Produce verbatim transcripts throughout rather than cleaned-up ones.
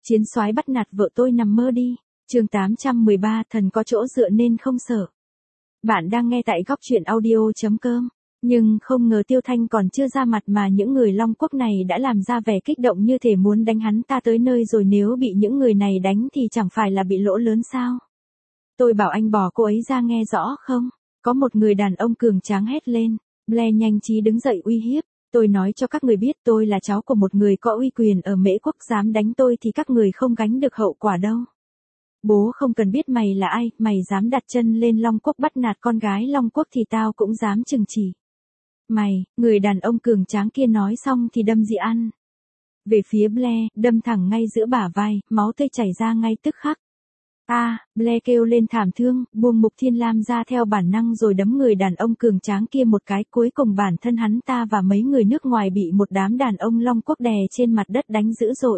Chiến soái bắt nạt vợ tôi nằm mơ đi. Chương tám trăm mười ba, thần có chỗ dựa nên không sợ. Bạn đang nghe tại góc truyện audio chấm com. Nhưng không ngờ Tiêu Thanh còn chưa ra mặt mà những người Long Quốc này đã làm ra vẻ kích động như thể muốn đánh hắn ta tới nơi rồi, nếu bị những người này đánh thì chẳng phải là bị lỗ lớn sao? Tôi bảo anh bỏ cô ấy ra nghe rõ không? Có một người đàn ông cường tráng hét lên. Blair nhanh trí đứng dậy uy hiếp. Tôi nói cho các người biết tôi là cháu của một người có uy quyền ở Mễ Quốc, dám đánh tôi thì các người không gánh được hậu quả đâu. Bố không cần biết mày là ai, mày dám đặt chân lên Long Quốc bắt nạt con gái Long Quốc thì tao cũng dám trừng trị. Mày, người đàn ông cường tráng kia nói xong thì đâm dị ăn về phía Blair, đâm thẳng ngay giữa bả vai, máu tươi chảy ra ngay tức khắc. A, à, Blair kêu lên thảm thương, buông Mục Thiên Lam ra theo bản năng rồi đấm người đàn ông cường tráng kia một cái, cuối cùng bản thân hắn ta và mấy người nước ngoài bị một đám đàn ông Long Quốc đè trên mặt đất đánh dữ dội.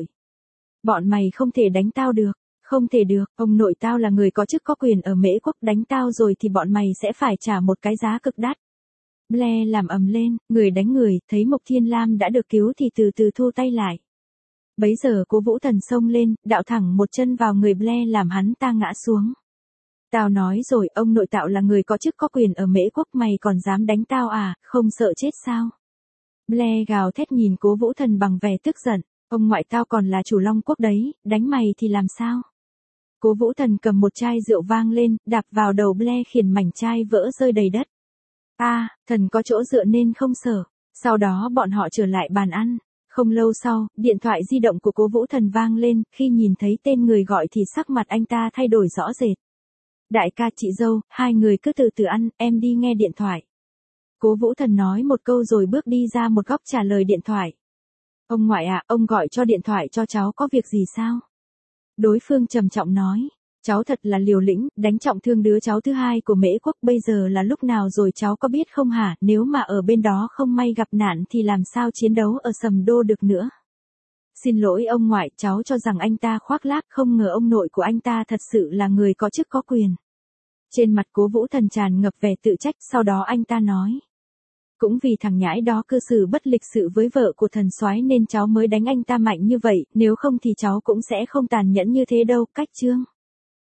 Bọn mày không thể đánh tao được, không thể được, ông nội tao là người có chức có quyền ở Mễ Quốc, đánh tao rồi thì bọn mày sẽ phải trả một cái giá cực đắt. Blair làm ầm lên, người đánh người, thấy Mục Thiên Lam đã được cứu thì từ từ thu tay lại. Bấy giờ Cố Vũ Thần xông lên, đạo thẳng một chân vào người Blair làm hắn ta ngã xuống. Tao nói rồi, ông nội tạo là người có chức có quyền ở Mễ Quốc, mày còn dám đánh tao à, không sợ chết sao? Blair gào thét nhìn Cố Vũ Thần bằng vẻ tức giận, ông ngoại tao còn là chủ Long Quốc đấy, đánh mày thì làm sao? Cố Vũ Thần cầm một chai rượu vang lên, đạp vào đầu Blair khiến mảnh chai vỡ rơi đầy đất. A, à, thần có chỗ dựa nên không sợ. Sau đó bọn họ trở lại bàn ăn. Không lâu sau, điện thoại di động của Cố Vũ Thần vang lên, khi nhìn thấy tên người gọi thì sắc mặt anh ta thay đổi rõ rệt. Đại ca chị dâu, hai người cứ từ từ ăn, em đi nghe điện thoại. Cố Vũ Thần nói một câu rồi bước đi ra một góc trả lời điện thoại. Ông ngoại ạ, à, ông gọi cho điện thoại cho cháu có việc gì sao? Đối phương trầm trọng nói. Cháu thật là liều lĩnh, đánh trọng thương đứa cháu thứ hai của Mễ Quốc, bây giờ là lúc nào rồi cháu có biết không hả, nếu mà ở bên đó không may gặp nạn thì làm sao chiến đấu ở Sầm Đô được nữa. Xin lỗi ông ngoại, cháu cho rằng anh ta khoác lác, không ngờ ông nội của anh ta thật sự là người có chức có quyền. Trên mặt Cố Vũ Thần tràn ngập vẻ tự trách, sau đó anh ta nói. Cũng vì thằng nhãi đó cư xử bất lịch sự với vợ của thần soái nên cháu mới đánh anh ta mạnh như vậy, nếu không thì cháu cũng sẽ không tàn nhẫn như thế đâu, cách chương.